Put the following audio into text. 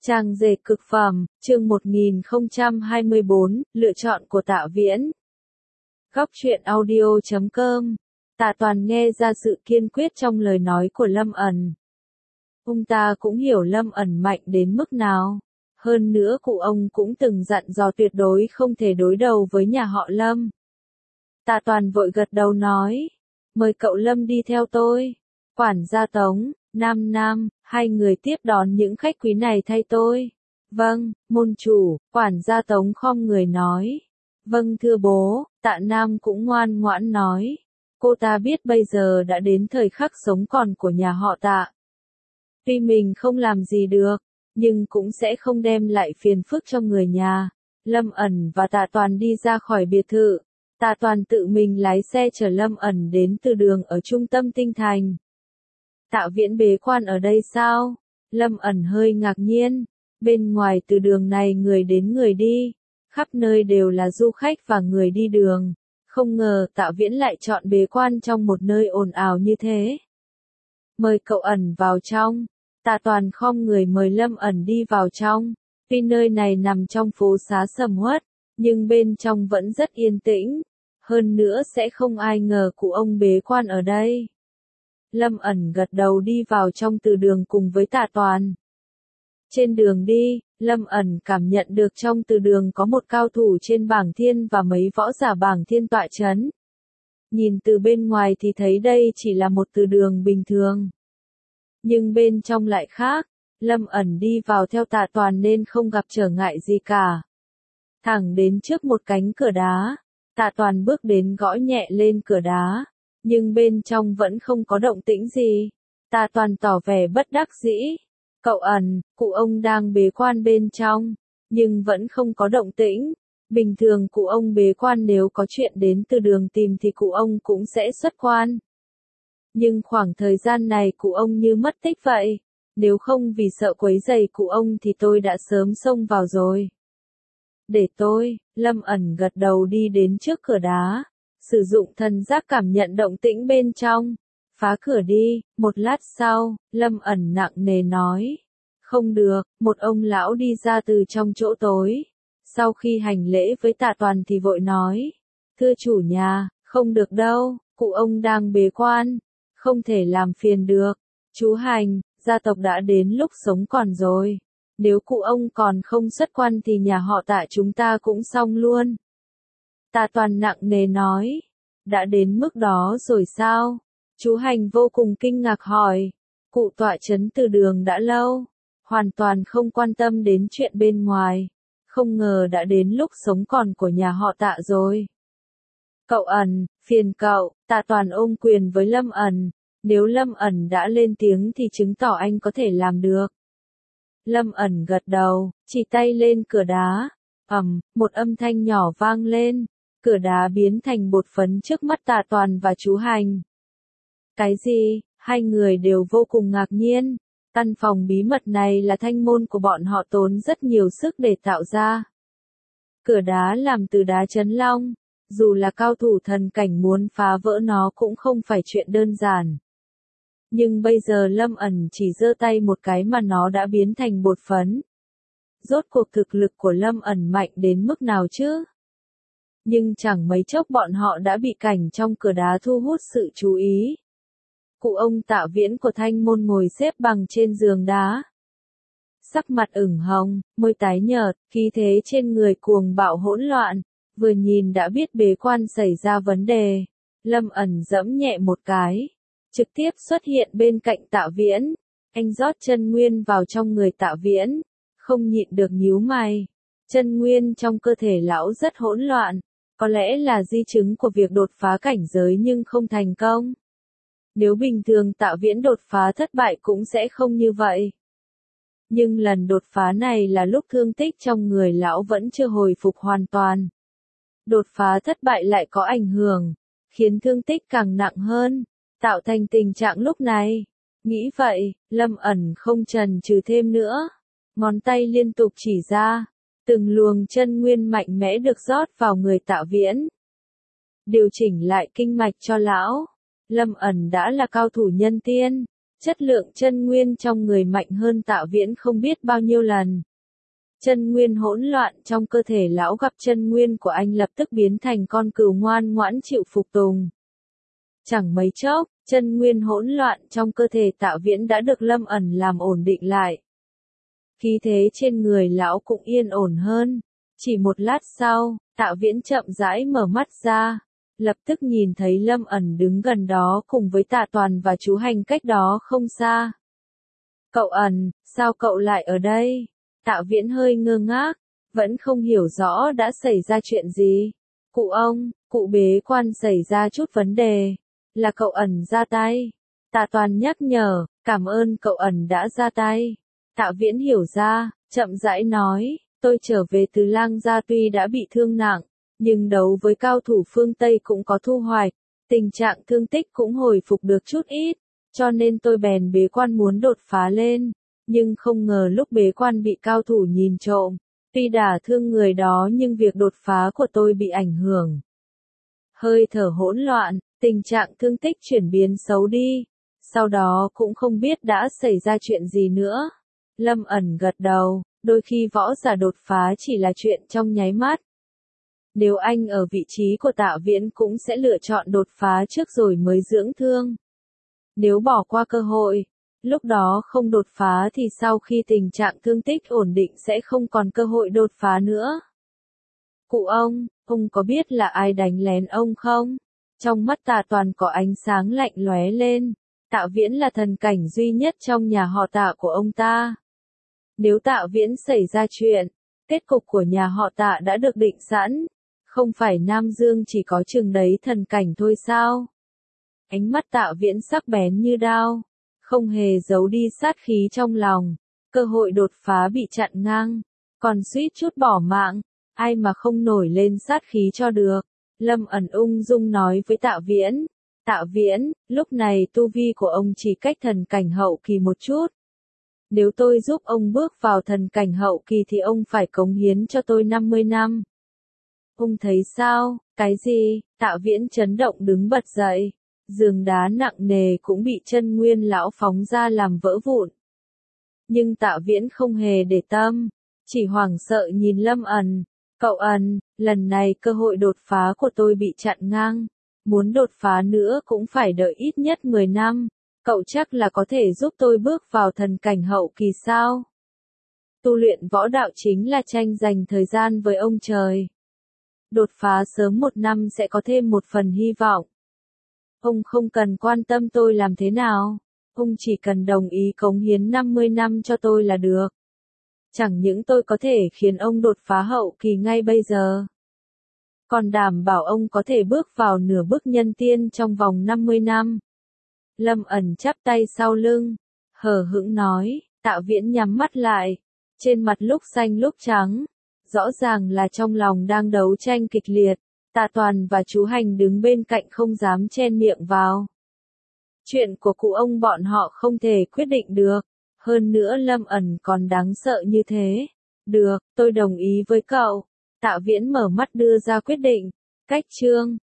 Trang dệt cực phẩm, chương 1024, lựa chọn của Tạ Viễn. Góc truyện audio.com. Tạ Toàn nghe ra sự kiên quyết trong lời nói của Lâm ẩn. Ông ta cũng hiểu Lâm ẩn mạnh đến mức nào. Hơn nữa cụ ông cũng từng dặn dò tuyệt đối không thể đối đầu với nhà họ Lâm. Tạ Toàn vội gật đầu nói, mời cậu Lâm đi theo tôi. Quản gia Tống, Nam, hai người tiếp đón những khách quý này thay tôi. Vâng, môn chủ, quản gia Tống khom người nói. Vâng thưa bố, Tạ Nam cũng ngoan ngoãn nói. Cô ta biết bây giờ đã đến thời khắc sống còn của nhà họ Tạ. Tuy mình không làm gì được, nhưng cũng sẽ không đem lại phiền phức cho người nhà. Lâm ẩn và Tạ Toàn đi ra khỏi biệt thự. Tạ Toàn tự mình lái xe chở Lâm ẩn đến từ đường ở trung tâm Tinh Thành. Tạ Viễn bế quan ở đây sao? Lâm ẩn hơi ngạc nhiên. Bên ngoài từ đường này người đến người đi. Khắp nơi đều là du khách và người đi đường. Không ngờ Tạ Viễn lại chọn bế quan trong một nơi ồn ào như thế. Mời cậu ẩn vào trong. Tạ Toàn khom người mời Lâm ẩn đi vào trong. Tuy nơi này nằm trong phố xá sầm uất, nhưng bên trong vẫn rất yên tĩnh. Hơn nữa sẽ không ai ngờ cụ ông bế quan ở đây. Lâm ẩn gật đầu đi vào trong từ đường cùng với Tạ Toàn. Trên đường đi, Lâm ẩn cảm nhận được trong từ đường có một cao thủ trên bảng thiên và mấy võ giả bảng thiên tọa chấn. Nhìn từ bên ngoài thì thấy đây chỉ là một từ đường bình thường. Nhưng bên trong lại khác, Lâm ẩn đi vào theo Tạ Toàn nên không gặp trở ngại gì cả. Thẳng đến trước một cánh cửa đá, Tạ Toàn bước đến gõ nhẹ lên cửa đá. Nhưng bên trong vẫn không có động tĩnh gì. Tạ Toàn tỏ vẻ bất đắc dĩ. Cậu ẩn, cụ ông đang bế quan bên trong, nhưng vẫn không có động tĩnh. Bình thường cụ ông bế quan nếu có chuyện đến từ đường tìm thì cụ ông cũng sẽ xuất quan. Nhưng khoảng thời gian này cụ ông như mất tích vậy. Nếu không vì sợ quấy rầy cụ ông thì tôi đã sớm xông vào rồi. Để tôi, Lâm ẩn gật đầu đi đến trước cửa đá. Sử dụng thần giác cảm nhận động tĩnh bên trong. Phá cửa đi, một lát sau, Lâm ẩn nặng nề nói. Không được, một ông lão đi ra từ trong chỗ tối. Sau khi hành lễ với Tạ Toàn thì vội nói. Thưa chủ nhà, không được đâu, cụ ông đang bế quan. Không thể làm phiền được. Chú Hành, gia tộc đã đến lúc sống còn rồi. Nếu cụ ông còn không xuất quan thì nhà họ Tạ chúng ta cũng xong luôn. Tạ Toàn nặng nề nói, đã đến mức đó rồi sao? Chú Hành vô cùng kinh ngạc hỏi, cụ tọa chấn từ đường đã lâu, hoàn toàn không quan tâm đến chuyện bên ngoài, không ngờ đã đến lúc sống còn của nhà họ Tạ rồi. Cậu ẩn, phiền cậu, Tạ Toàn ôm quyền với Lâm ẩn, nếu Lâm ẩn đã lên tiếng thì chứng tỏ anh có thể làm được. Lâm ẩn gật đầu, chỉ tay lên cửa đá, một âm thanh nhỏ vang lên. Cửa đá biến thành bột phấn trước mắt Tạ Toàn và chú Hành. Cái gì? Hai người đều vô cùng ngạc nhiên. Căn phòng bí mật này là thanh môn của bọn họ tốn rất nhiều sức để tạo ra. Cửa đá làm từ đá chấn long. Dù là cao thủ thần cảnh muốn phá vỡ nó cũng không phải chuyện đơn giản. Nhưng bây giờ Lâm ẩn chỉ giơ tay một cái mà nó đã biến thành bột phấn. Rốt cuộc thực lực của Lâm ẩn mạnh đến mức nào chứ? Nhưng chẳng mấy chốc bọn họ đã bị cảnh trong cửa đá thu hút sự chú ý. Cụ ông Tạ Viễn của Thanh Môn ngồi xếp bằng trên giường đá. Sắc mặt ửng hồng, môi tái nhợt, khí thế trên người cuồng bạo hỗn loạn, vừa nhìn đã biết bế quan xảy ra vấn đề. Lâm ẩn giẫm nhẹ một cái, trực tiếp xuất hiện bên cạnh Tạ Viễn. Anh rót chân nguyên vào trong người Tạ Viễn, không nhịn được nhíu mày. Chân nguyên trong cơ thể lão rất hỗn loạn. Có lẽ là di chứng của việc đột phá cảnh giới nhưng không thành công. Nếu bình thường Tạ Viễn đột phá thất bại cũng sẽ không như vậy. Nhưng lần đột phá này là lúc thương tích trong người lão vẫn chưa hồi phục hoàn toàn. Đột phá thất bại lại có ảnh hưởng, khiến thương tích càng nặng hơn, tạo thành tình trạng lúc này. Nghĩ vậy, Lâm ẩn không chần chừ thêm nữa. Ngón tay liên tục chỉ ra. Từng luồng chân nguyên mạnh mẽ được rót vào người Tạ Viễn. Điều chỉnh lại kinh mạch cho lão. Lâm ẩn đã là cao thủ nhân tiên. Chất lượng chân nguyên trong người mạnh hơn Tạ Viễn không biết bao nhiêu lần. Chân nguyên hỗn loạn trong cơ thể lão gặp chân nguyên của anh lập tức biến thành con cừu ngoan ngoãn chịu phục tùng. Chẳng mấy chốc, chân nguyên hỗn loạn trong cơ thể Tạ Viễn đã được Lâm ẩn làm ổn định lại. Khí thế trên người lão cũng yên ổn hơn. Chỉ một lát sau, Tạ Viễn chậm rãi mở mắt ra, lập tức nhìn thấy Lâm ẩn đứng gần đó cùng với Tạ Toàn và chú Hành cách đó không xa. Cậu ẩn, sao cậu lại ở đây? Tạ Viễn hơi ngơ ngác, vẫn không hiểu rõ đã xảy ra chuyện gì. Cụ ông, cụ bế quan xảy ra chút vấn đề, là cậu ẩn ra tay. Tạ Toàn nhắc nhở, cảm ơn cậu ẩn đã ra tay. Tạ Viễn hiểu ra, chậm rãi nói, tôi trở về từ Lang Gia tuy đã bị thương nặng, nhưng đấu với cao thủ phương Tây cũng có thu hoạch, tình trạng thương tích cũng hồi phục được chút ít, cho nên tôi bèn bế quan muốn đột phá lên, nhưng không ngờ lúc bế quan bị cao thủ nhìn trộm, tuy đả thương người đó nhưng việc đột phá của tôi bị ảnh hưởng. Hơi thở hỗn loạn, tình trạng thương tích chuyển biến xấu đi, sau đó cũng không biết đã xảy ra chuyện gì nữa. Lâm ẩn gật đầu, đôi khi võ giả đột phá chỉ là chuyện trong nháy mắt. Nếu anh ở vị trí của Tạ Viễn cũng sẽ lựa chọn đột phá trước rồi mới dưỡng thương. Nếu bỏ qua cơ hội, lúc đó không đột phá thì sau khi tình trạng thương tích ổn định sẽ không còn cơ hội đột phá nữa. Cụ ông có biết là ai đánh lén ông không? Trong mắt Tạ Toàn có ánh sáng lạnh lóe lên. Tạ Viễn là thần cảnh duy nhất trong nhà họ Tạ của ông ta. Nếu Tạ Viễn xảy ra chuyện, kết cục của nhà họ Tạ đã được định sẵn. Không phải Nam Dương chỉ có chừng đấy thần cảnh thôi sao? Ánh mắt Tạ Viễn sắc bén như đao, không hề giấu đi sát khí trong lòng. Cơ hội đột phá bị chặn ngang, còn suýt chút bỏ mạng, ai mà không nổi lên sát khí cho được. Lâm ẩn ung dung nói với Tạ Viễn. Tạ Viễn, lúc này tu vi của ông chỉ cách thần cảnh hậu kỳ một chút. Nếu tôi giúp ông bước vào thần cảnh hậu kỳ thì ông phải cống hiến cho tôi 50 năm. Ông thấy sao? Cái gì? Tạ Viễn chấn động đứng bật dậy. Giường đá nặng nề cũng bị chân nguyên lão phóng ra làm vỡ vụn. Nhưng Tạ Viễn không hề để tâm, chỉ hoảng sợ nhìn Lâm ẩn. Cậu ẩn, lần này cơ hội đột phá của tôi bị chặn ngang. Muốn đột phá nữa cũng phải đợi ít nhất 10 năm. Cậu chắc là có thể giúp tôi bước vào thần cảnh hậu kỳ sao? Tu luyện võ đạo chính là tranh giành thời gian với ông trời. Đột phá sớm 1 năm sẽ có thêm một phần hy vọng. Ông không cần quan tâm tôi làm thế nào. Ông chỉ cần đồng ý cống hiến 50 năm cho tôi là được. Chẳng những tôi có thể khiến ông đột phá hậu kỳ ngay bây giờ, còn đảm bảo ông có thể bước vào nửa bước nhân tiên trong vòng 50 năm. Lâm ẩn chắp tay sau lưng, hờ hững nói. Tạ Viễn nhắm mắt lại, trên mặt lúc xanh lúc trắng, rõ ràng là trong lòng đang đấu tranh kịch liệt. Tạ Toàn và chú Hành đứng bên cạnh không dám chen miệng vào. Chuyện của cụ ông bọn họ không thể quyết định được, hơn nữa Lâm ẩn còn đáng sợ như thế. Được, tôi đồng ý với cậu. Tạ Viễn mở mắt đưa ra quyết định. Cách chương